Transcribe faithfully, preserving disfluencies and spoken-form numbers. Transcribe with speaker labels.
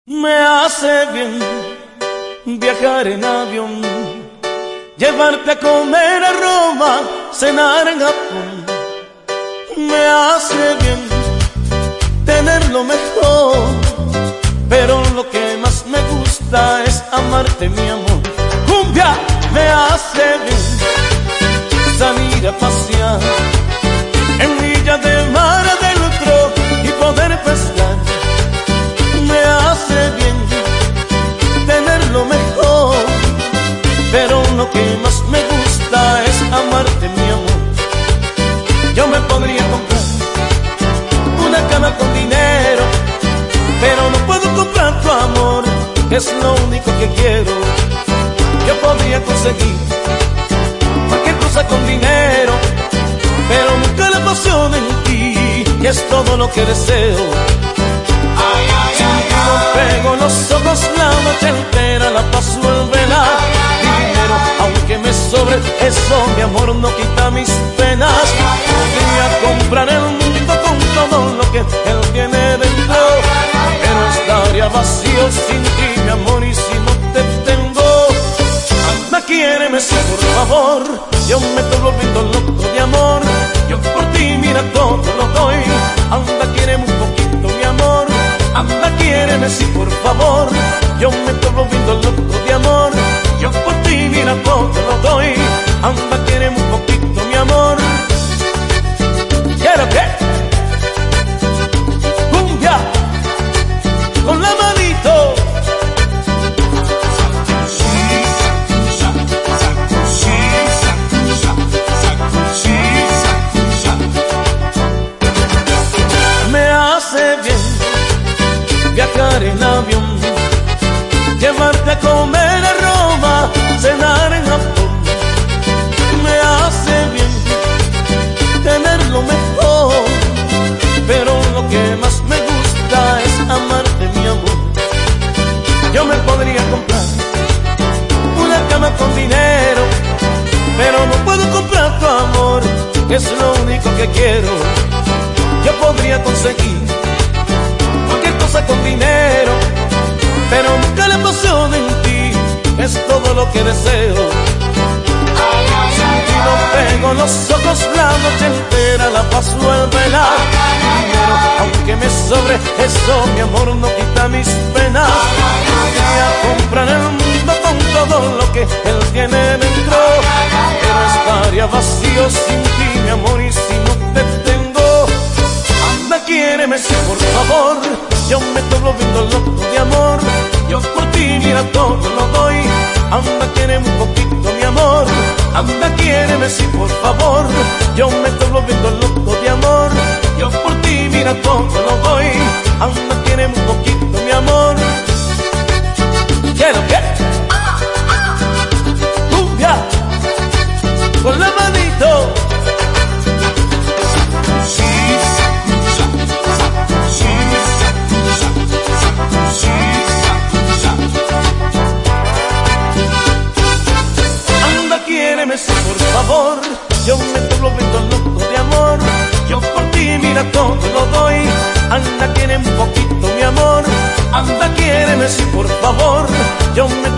Speaker 1: Me hace bien viajar en avión, llevarte a comer a Roma, cenar en Japón. Me hace bien tener lo mejor, pero lo que más me gusta es amarte, mi amor. Cumbia. Me hace bien salir a pasear en Villa de Mar adentro y poder pescar. Me hace bien tener lo mejor, pero lo que más me gusta es amarte, mi amor. Yo me podría comprar una cama con dinero, pero no puedo comprar tu amor, que es lo único que quiero. Yo podría conseguir cualquier cosa con dinero, pero nunca la pasión en ti, y es todo lo que deseo. Ay, ay, si ay, no ay, pego los ojos la noche entera, la paso en velar. Dinero, aunque me sobre, eso mi amor no quita mis penas. Podría comprar el mundo con todo lo que él tiene dentro, pero estaría vacío sin ti, mi amor, y si no te tengo. Anda, quiéreme si por favor, yo me estoy volviendo loco de amor. Yo por ti, mira, todo lo doy. Anda, quiéreme un poquito, mi amor. Anda, quiéreme si por favor, yo me estoy volviendo loco de amor. Yo por ti, mira, todo lo doy. Anda, quiéreme un poquito, mi amor. ¿Quiero qué? Cumbia, con la manito. Viajar en avión, llevarte a comer a Roma, cenar en Japón. Me hace bien tener lo mejor, pero lo que más me gusta es amarte, mi amor. Yo me podría comprar una cama con dinero, pero no puedo comprar tu amor, que es lo único que quiero. Yo podría conseguir cualquier cosa con dinero, pero nunca la pasión en ti, es todo lo que deseo. Sin ti no pego los ojos la noche entera, la paso al velar. Dinero, aunque me sobre, eso mi amor no quita mis penas. Podría comprar el mundo con todo lo que él tiene dentro, pero estaría vacío sin ti, mi amor, y si no te tengo. Anda, quiéreme si por favor, yo me estoy volviendo loco de amor. Yo por ti, mira, todo lo doy. Anda, quiéreme un poquito, mi amor. Anda, quiéreme si por favor, yo me estoy volviendo loco de amor. Yo por ti, mira, todo lo doy. Anda, quiéreme un poquito, mi amor. ¿Quiero qué? Cumbia, con la manito. Quiéreme si por favor, yo me estoy volviendo loco de amor. Yo por ti, mira, todo lo doy. Anda, quiéreme un poquito, mi amor. Anda, quiéreme si por favor, yo me